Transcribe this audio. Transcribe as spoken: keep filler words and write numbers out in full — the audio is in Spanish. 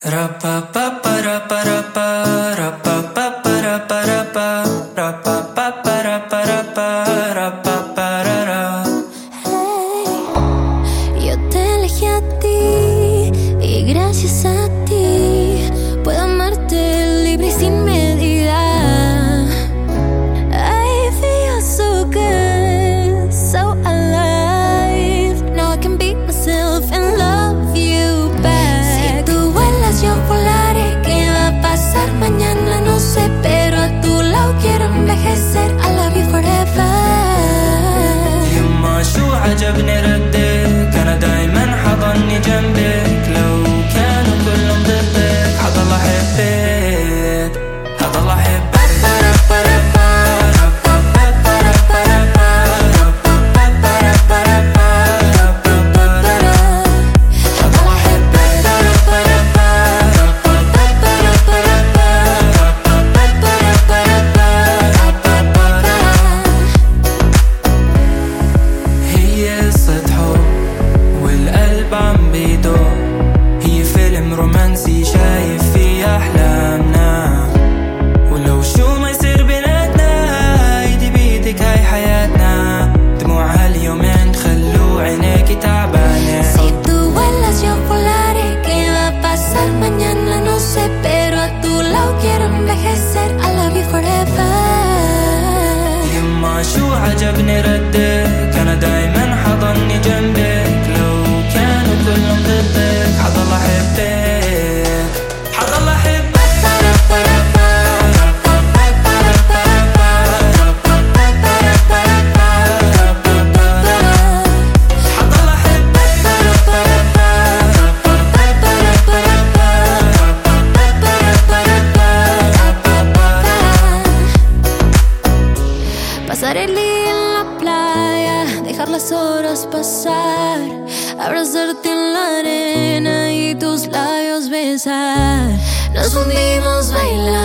Hey, yo te elegí a ti y gracias a ti puedo amarte libre y sin medida. I feel so good, so alive. Now I can be myself and love you back. Si tú vuelas yo volaré. ¿Qué va a pasar mañana? No sé, pero a tu lado quiero envejecer. I love you forever. يما شو عجبني ردك، أنا دايما حضني جنبك. لو كانوا كلهم ضدك حضل أحبك، حضل أحبك. عم بيدور، هي فيلم رومانسي شايف فيه أحلامنا. ولو شو ما يصير بيناتنا ايدي بيدك هاي حياتنا. دموع هاليومين خلو عينيكي تعبانة. Si tú vuelas yo volaré. ¿Qué va a pasar mañana? No sé, pero a tu lado quiero envejecer. I love you forever. يما شو عجبني ردك، أنا دايما حضني جنبك. لو كانوا كلهم ضدك حضل أحبك، حضل أحبك. Pasar el día en la playa, dejar las horas pasar, abrazarte en la arena y tus labios besar. Nos hundimos bailando.